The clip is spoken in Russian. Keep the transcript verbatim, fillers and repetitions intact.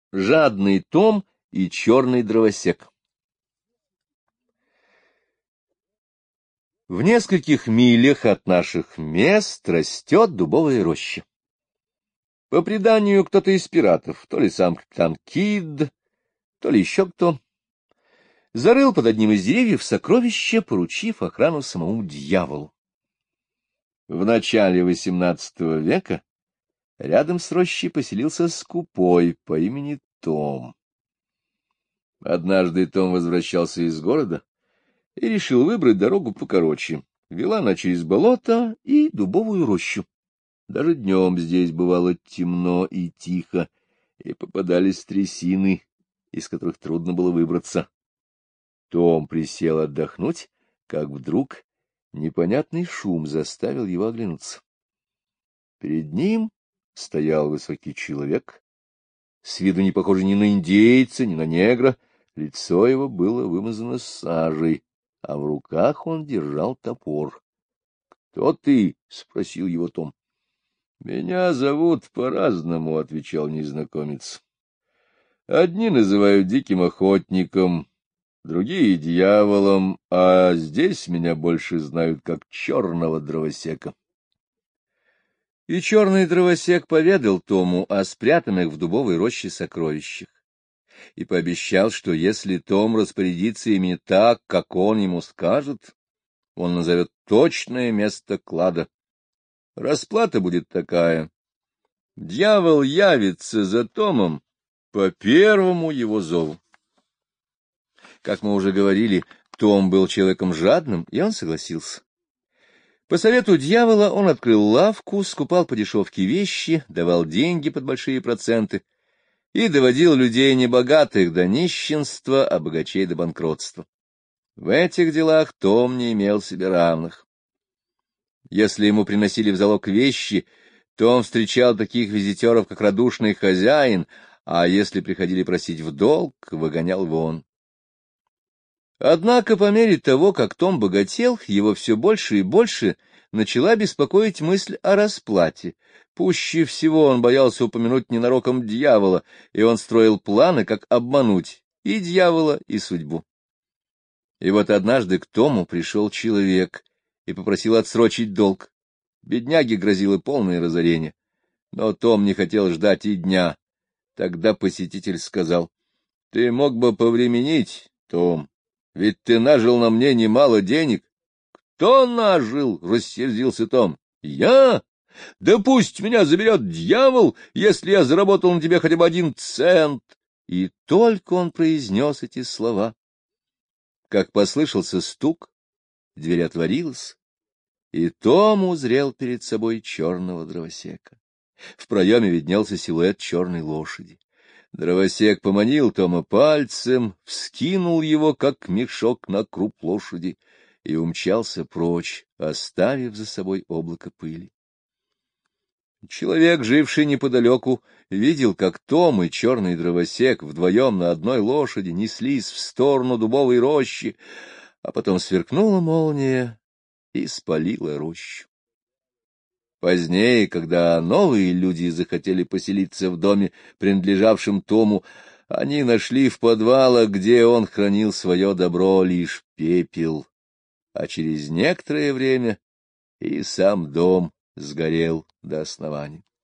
Жадный Том и черный дровосек. В нескольких милях от наших мест растет дубовая роща. По преданию, кто-то из пиратов, то ли сам капитан Кид, то ли еще кто, зарыл под одним из деревьев сокровище, поручив охрану самому дьяволу. В начале восемнадцатого века рядом с рощей поселился скупой по имени Том. Однажды Том возвращался из города и решил выбрать дорогу покороче. Вела она через болото и дубовую рощу. Даже днем здесь бывало темно и тихо, и попадались трясины, из которых трудно было выбраться. Том присел отдохнуть, как вдруг непонятный шум заставил его оглянуться. Перед ним стоял высокий человек, с виду не похожий ни на индейца, ни на негра. Лицо его было вымазано сажей, а в руках он держал топор. — Кто ты? — спросил его Том. — Меня зовут по-разному, — отвечал незнакомец. — Одни называют диким охотником, другие — дьяволом, а здесь меня больше знают как черного дровосека. И черный дровосек поведал Тому о спрятанных в дубовой роще сокровищах и пообещал, что если Том распорядится ими так, как он ему скажет, он назовет точное место клада. Расплата будет такая: дьявол явится за Томом по первому его зову. Как мы уже говорили, Том был человеком жадным, и он согласился. По совету дьявола он открыл лавку, скупал по дешевке вещи, давал деньги под большие проценты и доводил людей небогатых до нищенства, а богачей до банкротства. В этих делах Том не имел себе равных. Если ему приносили в залог вещи, Том встречал таких визитеров, как радушный хозяин, а если приходили просить в долг, выгонял вон. Однако по мере того, как Том богател, его все больше и больше начала беспокоить мысль о расплате. Пуще всего он боялся упомянуть ненароком дьявола, и он строил планы, как обмануть и дьявола, и судьбу. И вот однажды к Тому пришел человек и попросил отсрочить долг. Бедняге грозило полное разорение, но Том не хотел ждать и дня. Тогда посетитель сказал: — Ты мог бы повременить, Том, ведь ты нажил на мне немало денег. — Кто нажил? — рассердился Том. — Я? Да пусть меня заберет дьявол, если я заработал на тебе хотя бы один цент. И только он произнес эти слова, как послышался стук, дверь отворилась, и Том узрел перед собой черного дровосека. В проеме виднелся силуэт черной лошади. Дровосек поманил Тома пальцем, вскинул его, как мешок, на круп лошади, и умчался прочь, оставив за собой облако пыли. Человек, живший неподалеку, видел, как Том и черный дровосек вдвоем на одной лошади неслись в сторону дубовой рощи, а потом сверкнула молния и спалила рощу. Позднее, когда новые люди захотели поселиться в доме, принадлежавшем Тому, они нашли в подвалах, где он хранил свое добро, лишь пепел, а через некоторое время и сам дом сгорел до основания.